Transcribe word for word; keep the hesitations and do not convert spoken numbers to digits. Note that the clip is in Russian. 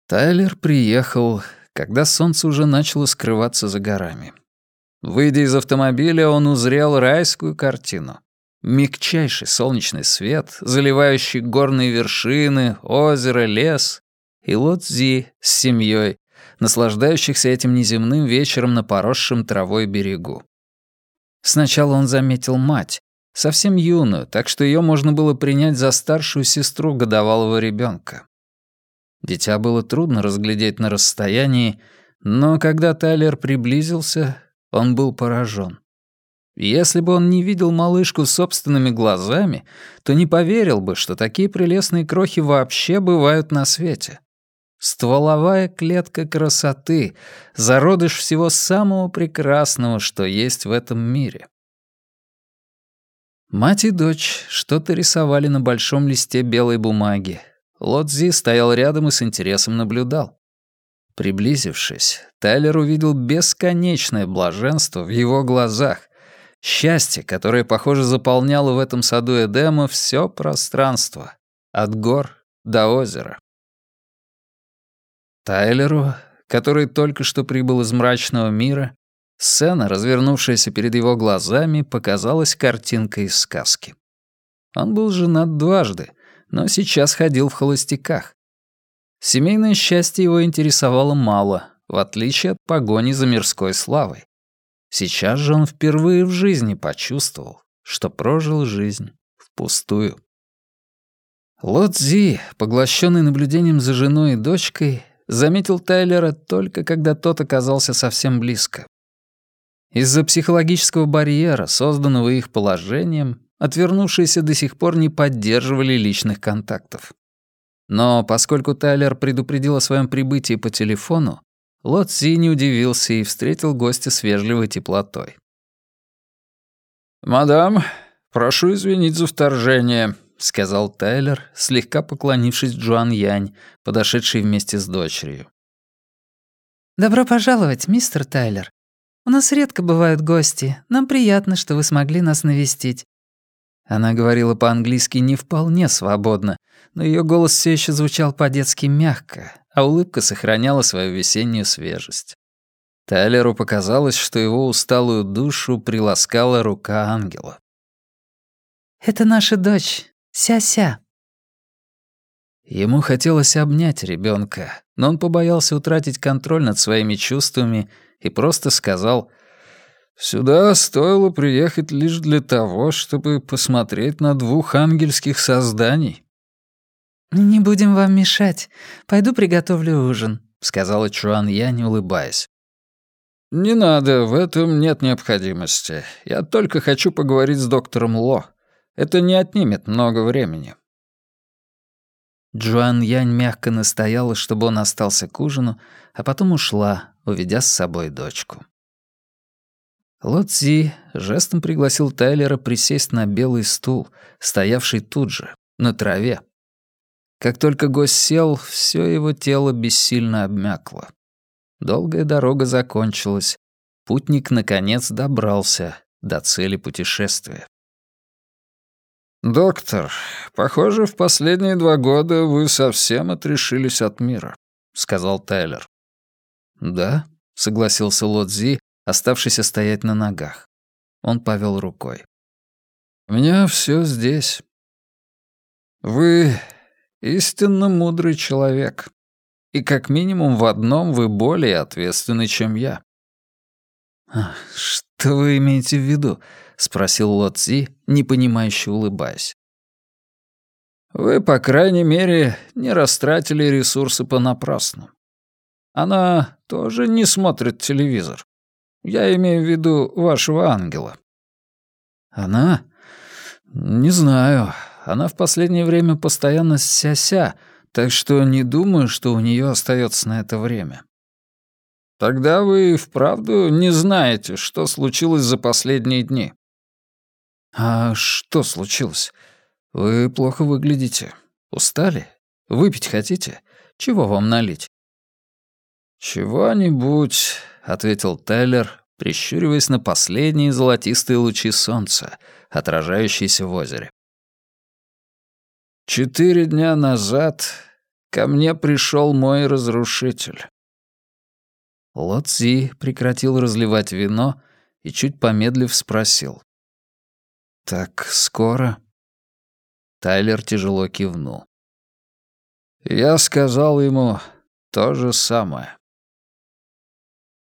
Тайлер приехал, когда солнце уже начало скрываться за горами. Выйдя из автомобиля, он узрел райскую картину. Мягчайший солнечный свет, заливающий горные вершины, озеро, лес, и Лодзи с семьей, наслаждающихся этим неземным вечером на поросшем травой берегу. Сначала он заметил мать, совсем юную, так что ее можно было принять за старшую сестру годовалого ребенка. Дитя было трудно разглядеть на расстоянии, но когда Тайлер приблизился, он был поражен. Если бы он не видел малышку собственными глазами, то не поверил бы, что такие прелестные крохи вообще бывают на свете. Стволовая клетка красоты, зародыш всего самого прекрасного, что есть в этом мире. Мать и дочь что-то рисовали на большом листе белой бумаги. Лодзи стоял рядом и с интересом наблюдал. Приблизившись, Тайлер увидел бесконечное блаженство в его глазах, счастье, которое, похоже, заполняло в этом саду Эдема все пространство, от гор до озера. Тайлеру, который только что прибыл из мрачного мира, сцена, развернувшаяся перед его глазами, показалась картинкой из сказки. Он был женат дважды, но сейчас ходил в холостяках. Семейное счастье его интересовало мало, в отличие от погони за мирской славой. Сейчас же он впервые в жизни почувствовал, что прожил жизнь впустую. Лодзи, поглощенный наблюдением за женой и дочкой, заметил Тайлера только когда тот оказался совсем близко. Из-за психологического барьера, созданного их положением, отвернувшиеся до сих пор не поддерживали личных контактов. Но поскольку Тайлер предупредил о своем прибытии по телефону, Лодзи не удивился и встретил гостя с вежливой теплотой. «Мадам, прошу извинить за вторжение», — сказал Тайлер, слегка поклонившись Джуан Янь, подошедшей вместе с дочерью. «Добро пожаловать, мистер Тайлер. У нас редко бывают гости. Нам приятно, что вы смогли нас навестить». Она говорила по-английски не вполне свободно, но ее голос все еще звучал по-детски мягко, а улыбка сохраняла свою весеннюю свежесть. Тайлеру показалось, что его усталую душу приласкала рука ангела. «Это наша дочь, Ся-Ся». Ему хотелось обнять ребенка, но он побоялся утратить контроль над своими чувствами и просто сказал: «Сюда стоило приехать лишь для того, чтобы посмотреть на двух ангельских созданий». «Не будем вам мешать. Пойду приготовлю ужин», — сказала Чуан Янь, улыбаясь. «Не надо, в этом нет необходимости. Я только хочу поговорить с доктором Ло. Это не отнимет много времени». Джуан Янь мягко настояла, чтобы он остался к ужину, а потом ушла, уведя с собой дочку. Лодзи жестом пригласил Тайлера присесть на белый стул, стоявший тут же, на траве. Как только гость сел, все его тело бессильно обмякло. Долгая дорога закончилась. Путник, наконец, добрался до цели путешествия. «Доктор, похоже, в последние два года вы совсем отрешились от мира», — сказал Тайлер. «Да», — согласился Лодзи, оставшийся стоять на ногах. Он повел рукой. «У меня все здесь. Вы истинно мудрый человек, и как минимум в одном вы более ответственны, чем я». «Что вы имеете в виду?» — спросил Лодзи, непонимающе улыбаясь. «Вы, по крайней мере, не растратили ресурсы понапрасну. Она тоже не смотрит телевизор. Я имею в виду вашего ангела». «Она? Не знаю. Она в последнее время постоянно ся-ся, так что не думаю, что у нее остается на это время». «Тогда вы вправду не знаете, что случилось за последние дни». «А что случилось? Вы плохо выглядите. Устали? Выпить хотите? Чего вам налить?» «Чего-нибудь», — ответил Тайлер, прищуриваясь на последние золотистые лучи солнца, отражающиеся в озере. «Четыре дня назад ко мне пришел мой разрушитель». Ло Цзи прекратил разливать вино и, чуть помедлив, спросил. «Так скоро?» Тайлер тяжело кивнул. «Я сказал ему то же самое».